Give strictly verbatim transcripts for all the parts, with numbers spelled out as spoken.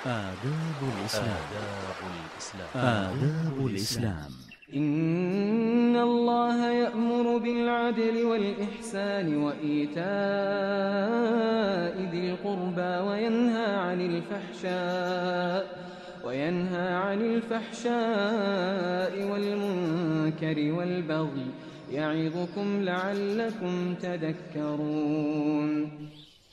آداب الإسلام. آداب الإسلام. آداب الإسلام. إن الله يأمر بالعدل والإحسان وإيتاء ذي القربى وينهى عن الفحشاء وينهى عن الفحشاء والمنكر والبغي يعظكم لعلكم تذكرون.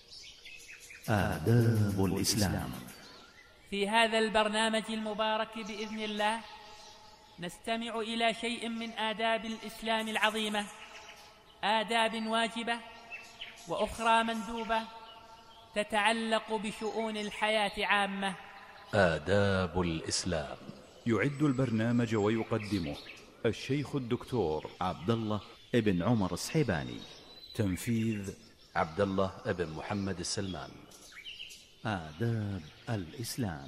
آداب الإسلام. في هذا البرنامج المبارك بإذن الله نستمع إلى شيء من آداب الإسلام العظيمة، آداب واجبة وأخرى مندوبة تتعلق بشؤون الحياة عامة. آداب الإسلام. يعد البرنامج ويقدمه الشيخ الدكتور عبد الله ابن عمر الصحيباني. تنفيذ عبد الله ابن محمد السلمان. آداب الإسلام.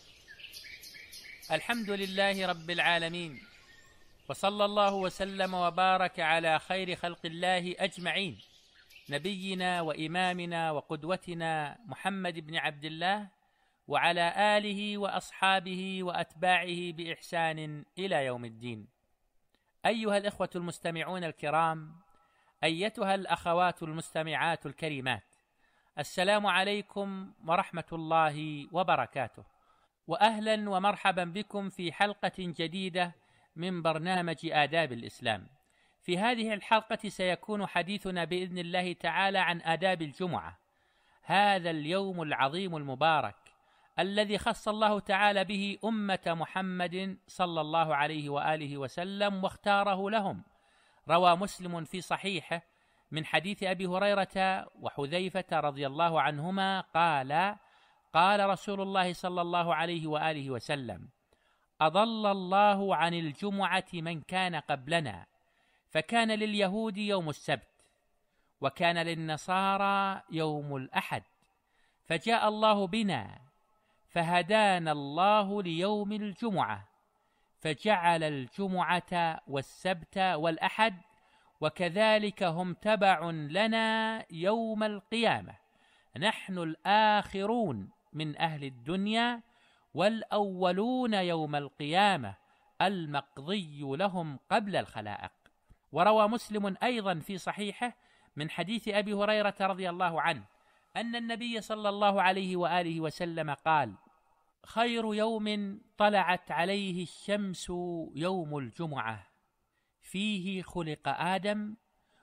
الحمد لله رب العالمين، وصلى الله وسلم وبارك على خير خلق الله أجمعين، نبينا وإمامنا وقدوتنا محمد بن عبد الله، وعلى آله وأصحابه وأتباعه بإحسان إلى يوم الدين. أيها الإخوة المستمعون الكرام، أيتها الأخوات المستمعات الكريمات، السلام عليكم ورحمة الله وبركاته، وأهلا ومرحبا بكم في حلقة جديدة من برنامج آداب الإسلام. في هذه الحلقة سيكون حديثنا بإذن الله تعالى عن آداب الجمعة، هذا اليوم العظيم المبارك الذي خص الله تعالى به أمة محمد صلى الله عليه وآله وسلم واختاره لهم. روى مسلم في صحيحه من حديث أبي هريرة وحذيفة رضي الله عنهما قال: قال رسول الله صلى الله عليه وآله وسلم: أضل الله عن الجمعة من كان قبلنا، فكان لليهود يوم السبت، وكان للنصارى يوم الأحد، فجاء الله بنا فهدانا الله ليوم الجمعة، فجعل الجمعة والسبت والأحد، وكذلك هم تبع لنا يوم القيامة، نحن الآخرون من أهل الدنيا والأولون يوم القيامة، المقضي لهم قبل الخلائق. وروى مسلم أيضا في صحيحه من حديث أبي هريرة رضي الله عنه أن النبي صلى الله عليه وآله وسلم قال: خير يوم طلعت عليه الشمس يوم الجمعة، فيه خلق آدم،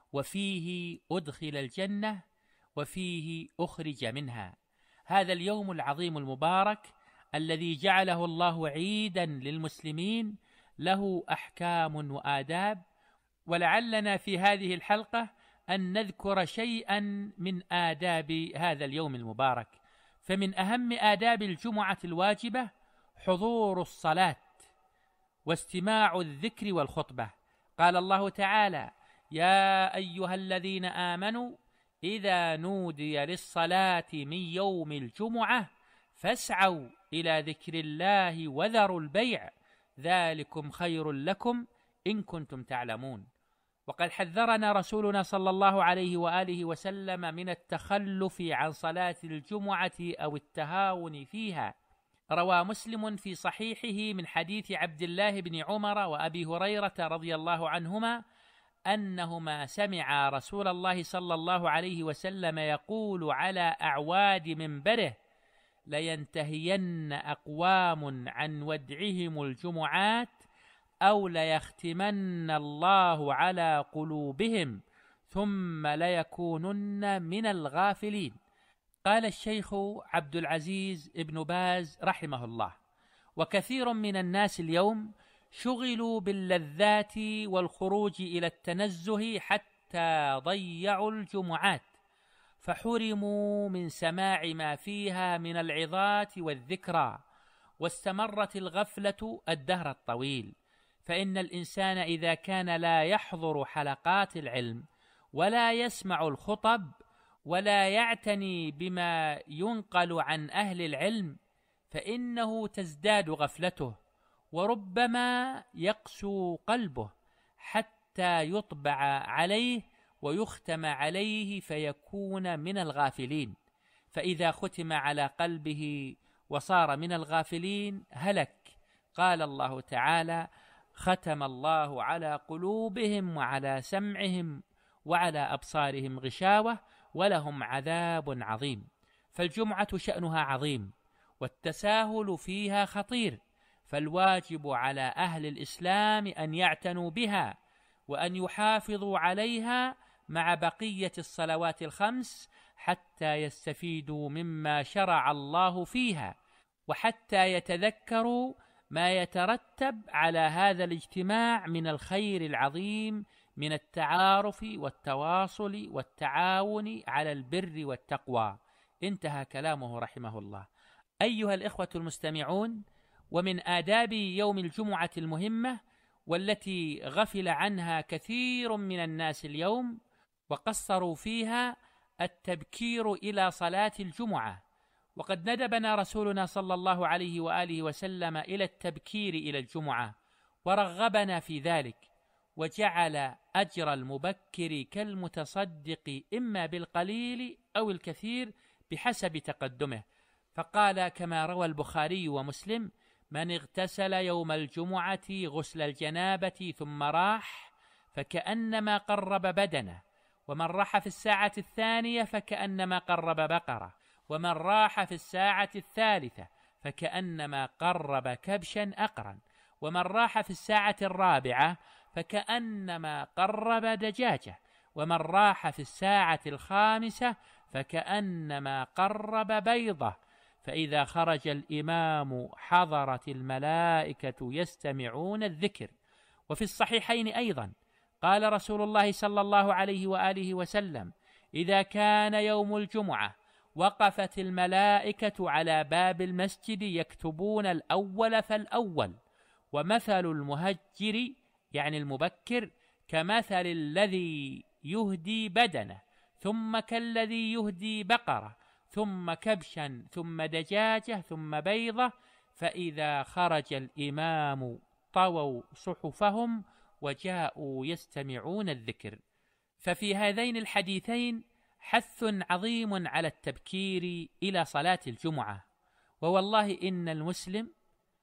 وفيه أدخل الجنة، وفيه أخرج منها. هذا اليوم العظيم المبارك الذي جعله الله عيدا للمسلمين له أحكام وآداب، ولعلنا في هذه الحلقة أن نذكر شيئا من آداب هذا اليوم المبارك. فمن أهم آداب الجمعة الواجبة حضور الصلاة واستماع الذكر والخطبة. قال الله تعالى: يا أيها الذين آمنوا إذا نودي للصلاة من يوم الجمعة فاسعوا إلى ذكر الله وذروا البيع، ذلكم خير لكم إن كنتم تعلمون. وقد حذرنا رسولنا صلى الله عليه وآله وسلم من التخلف عن صلاة الجمعة أو التهاون فيها. روى مسلم في صحيحه من حديث عبد الله بن عمر وأبي هريرة رضي الله عنهما أنهما سمعا رسول الله صلى الله عليه وسلم يقول على أعواد منبره: لينتهين أقوام عن ودعهم الجمعات أو ليختمن الله على قلوبهم ثم ليكونن من الغافلين. قال الشيخ عبد العزيز ابن باز رحمه الله: وكثير من الناس اليوم شغلوا باللذات والخروج إلى التنزه حتى ضيعوا الجمعات، فحرموا من سماع ما فيها من العظات والذكرى، واستمرت الغفلة الدهر الطويل. فإن الإنسان إذا كان لا يحضر حلقات العلم ولا يسمع الخطب ولا يعتني بما ينقل عن أهل العلم فإنه تزداد غفلته، وربما يقسو قلبه حتى يطبع عليه ويختم عليه فيكون من الغافلين. فإذا ختم على قلبه وصار من الغافلين هلك. قال الله تعالى: ختم الله على قلوبهم وعلى سمعهم وعلى أبصارهم غشاوة ولهم عذاب عظيم. فالجمعة شأنها عظيم، والتساهل فيها خطير، فالواجب على أهل الإسلام أن يعتنوا بها وأن يحافظوا عليها مع بقية الصلوات الخمس حتى يستفيدوا مما شرع الله فيها، وحتى يتذكروا ما يترتب على هذا الاجتماع من الخير العظيم من التعارف والتواصل والتعاون على البر والتقوى. انتهى كلامه رحمه الله. أيها الإخوة المستمعون، ومن آداب يوم الجمعة المهمة والتي غفل عنها كثير من الناس اليوم وقصروا فيها التبكير إلى صلاة الجمعة، وقد ندبنا رسولنا صلى الله عليه وآله وسلم إلى التبكير إلى الجمعة ورغبنا في ذلك، وجعل أجر المبكر كالمتصدق إما بالقليل أو الكثير بحسب تقدمه، فقال كما روى البخاري ومسلم: من اغتسل يوم الجمعة غسل الجنابة ثم راح فكأنما قرب بدنه، ومن راح في الساعة الثانية فكأنما قرب بقرة، ومن راح في الساعة الثالثة فكأنما قرب كبشا أقرا، ومن راح في الساعة الرابعة فكأنما قرب دجاجة، ومن راح في الساعة الخامسة فكأنما قرب بيضة، فإذا خرج الإمام حضرت الملائكة يستمعون الذكر. وفي الصحيحين أيضا قال رسول الله صلى الله عليه وآله وسلم: إذا كان يوم الجمعة وقفت الملائكة على باب المسجد يكتبون الأول فالأول، ومثل المهجر يعني المبكر كمثل الذي يهدي بدنه، ثم كالذي يهدي بقرة، ثم كبشا، ثم دجاجة، ثم بيضة، فإذا خرج الإمام طووا صحفهم وجاءوا يستمعون الذكر. ففي هذين الحديثين حث عظيم على التبكير إلى صلاة الجمعة، ووالله إن المسلم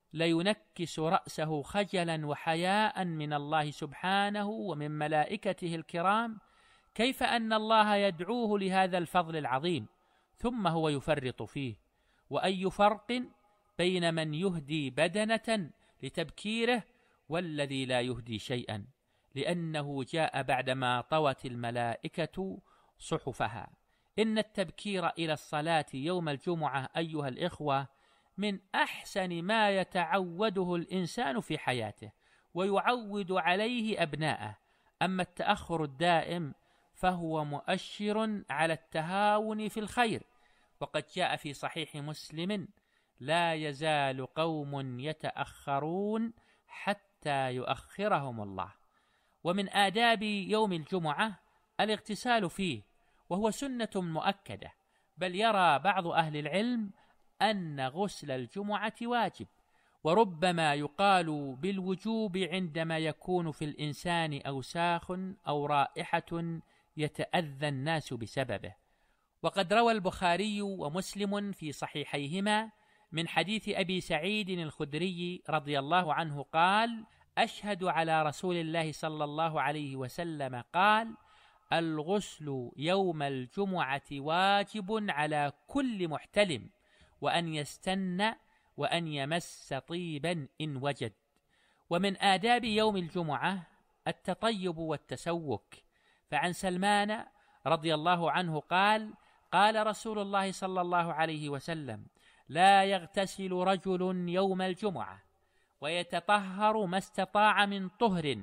لينكس رأسه خجلا وحياء من الله سبحانه ومن ملائكته الكرام، كيف أن الله يدعوه لهذا الفضل العظيم ثم هو يفرط فيه. وأي فرق بين من يهدي بدنة لتبكيره والذي لا يهدي شيئا، لأنه جاء بعدما طوت الملائكة صحفها. إن التبكير إلى الصلاة يوم الجمعة أيها الإخوة من أحسن ما يتعوده الإنسان في حياته ويعود عليه أبناءه، أما التأخر الدائم فهو مؤشر على التهاون في الخير، وقد جاء في صحيح مسلم: لا يزال قوم يتأخرون حتى يؤخرهم الله. ومن آداب يوم الجمعة الاغتسال فيه، وهو سنة مؤكدة، بل يرى بعض أهل العلم أن غسل الجمعة واجب، وربما يقال بالوجوب عندما يكون في الإنسان أوساخ أو رائحة يتأذى الناس بسببه. وقد روى البخاري ومسلم في صحيحيهما من حديث أبي سعيد الخدري رضي الله عنه قال: أشهد على رسول الله صلى الله عليه وسلم قال: الغسل يوم الجمعة واجب على كل محتلم، وأن يستن وأن يمس طيبا إن وجد. ومن آداب يوم الجمعة التطيب والتسوك، فعن سلمان رضي الله عنه قال: قال رسول الله صلى الله عليه وسلم: لا يغتسل رجل يوم الجمعة ويتطهر ما استطاع من طهر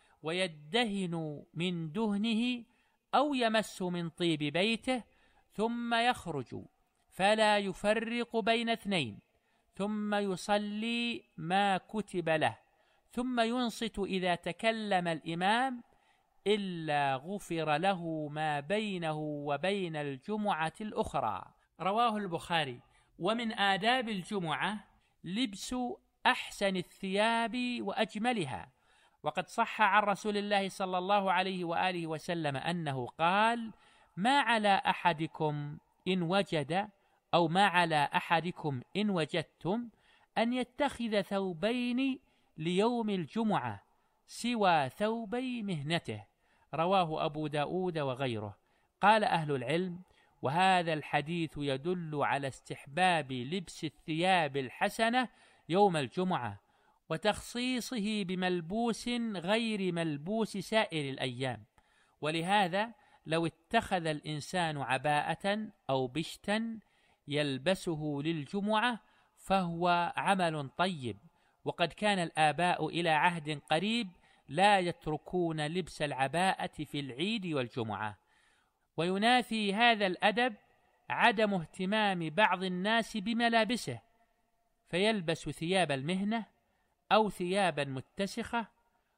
ويدهن من دهنه أو يمس من طيب بيته ثم يخرج فلا يفرق بين اثنين، ثم يصلي ما كتب له، ثم ينصت إذا تكلم الإمام، إلا غفر له ما بينه وبين الجمعة الأخرى. رواه البخاري. ومن آداب الجمعة لبس أحسن الثياب وأجملها، وقد صح عن رسول الله صلى الله عليه وآله وسلم أنه قال: ما على أحدكم إن وجد أو ما على أحدكم إن وجدتم أن يتخذ ثوبين ليوم الجمعة سوى ثوبي مهنته، رواه أبو داود وغيره. قال أهل العلم: وهذا الحديث يدل على استحباب لبس الثياب الحسنة يوم الجمعة، وتخصيصه بملبوس غير ملبوس سائر الأيام. ولهذا لو اتخذ الإنسان عباءة أو بشتا يلبسه للجمعة فهو عمل طيب، وقد كان الآباء إلى عهد قريب لا يتركون لبس العباءة في العيد والجمعة. وينافي هذا الأدب عدم اهتمام بعض الناس بملابسه، فيلبس ثياب المهنة أو ثيابا متسخة،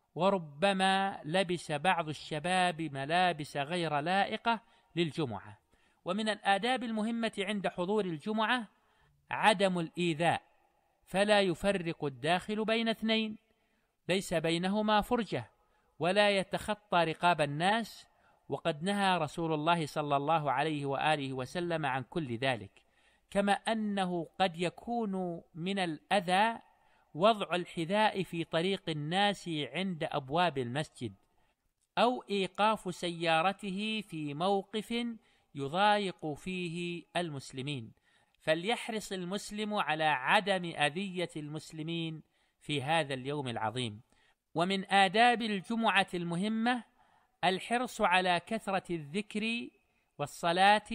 وربما لبس بعض الشباب ملابس غير لائقة للجمعة. ومن الآداب المهمة عند حضور الجمعة عدم الإيذاء، فلا يفرق الداخل بين اثنين ليس بينهما فرجة، ولا يتخطى رقاب الناس، وقد نهى رسول الله صلى الله عليه وآله وسلم عن كل ذلك. كما أنه قد يكون من الأذى وضع الحذاء في طريق الناس عند أبواب المسجد، أو إيقاف سيارته في موقف يضايق فيه المسلمين، فليحرص المسلم على عدم أذية المسلمين في هذا اليوم العظيم. ومن آداب الجمعة المهمة الحرص على كثرة الذكر والصلاة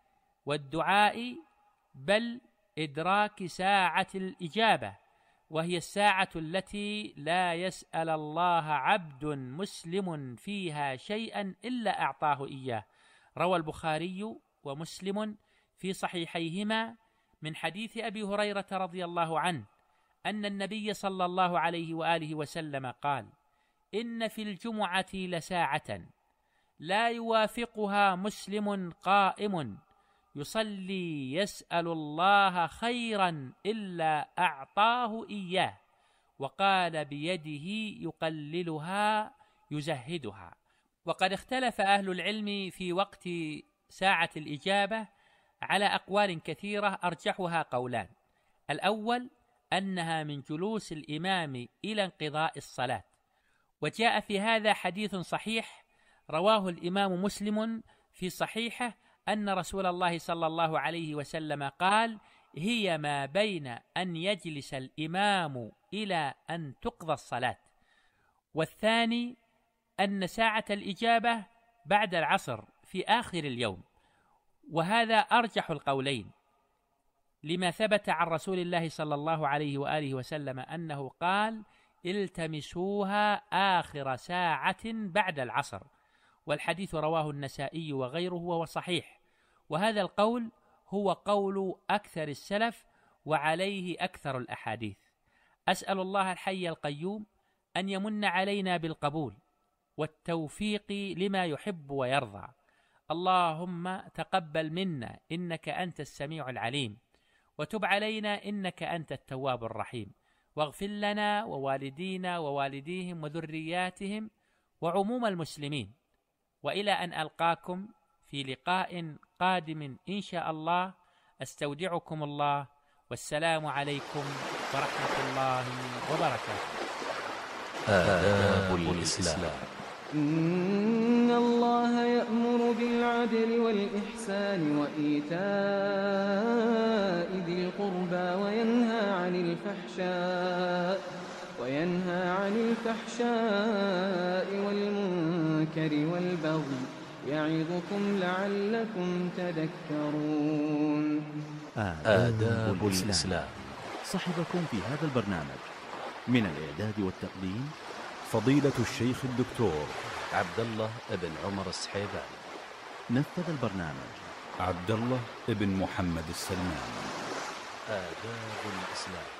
والدعاء، بل إدراك ساعة الإجابة، وهي الساعة التي لا يسأل الله عبد مسلم فيها شيئا إلا أعطاه إياه. روى البخاري ومسلم في صحيحيهما من حديث أبي هريرة رضي الله عنه أن النبي صلى الله عليه وآله وسلم قال: إن في الجمعة لساعة لا يوافقها مسلم قائم يصلي يسأل الله خيرا إلا أعطاه إياه، وقال بيده يقللها يزهدها. وقد اختلف أهل العلم في وقت ساعة الإجابة على أقوال كثيرة، أرجحها قولان: الأول أنها من جلوس الإمام إلى انقضاء الصلاة، وجاء في هذا حديث صحيح رواه الإمام مسلم في صحيحه أن رسول الله صلى الله عليه وسلم قال: هي ما بين أن يجلس الإمام إلى أن تقضى الصلاة. والثاني أن ساعة الإجابة بعد العصر في آخر اليوم، وهذا أرجح القولين لما ثبت عن رسول الله صلى الله عليه وآله وسلم أنه قال: التمسوها آخر ساعة بعد العصر. والحديث رواه النسائي وغيره وهو صحيح، وهذا القول هو قول أكثر السلف وعليه أكثر الأحاديث. أسأل الله الحي القيوم أن يمن علينا بالقبول والتوفيق لما يحب ويرضى. اللهم تقبل منا إنك أنت السميع العليم، وتب علينا إنك أنت التواب الرحيم، واغفر لنا ووالدينا ووالديهم وذرياتهم وعموم المسلمين. وإلى أن ألقاكم في لقاء قادم إن شاء الله، أستودعكم الله، والسلام عليكم ورحمة الله وبركاته. آداب الإسلام. إن الله يأمر بالعدل والإحسان وإيتاء ذي القربى وينهى عن الفحشاء وينهى عن الفحشاء والمنكر والبغي يعظكم لعلكم تذكرون. آداب الإسلام. صحبكم في هذا البرنامج من الإعداد والتقديم فضيلة الشيخ الدكتور عبد الله بن عمر السحيباني. نفذ البرنامج عبد الله بن محمد السلمان. آداب الإسلام.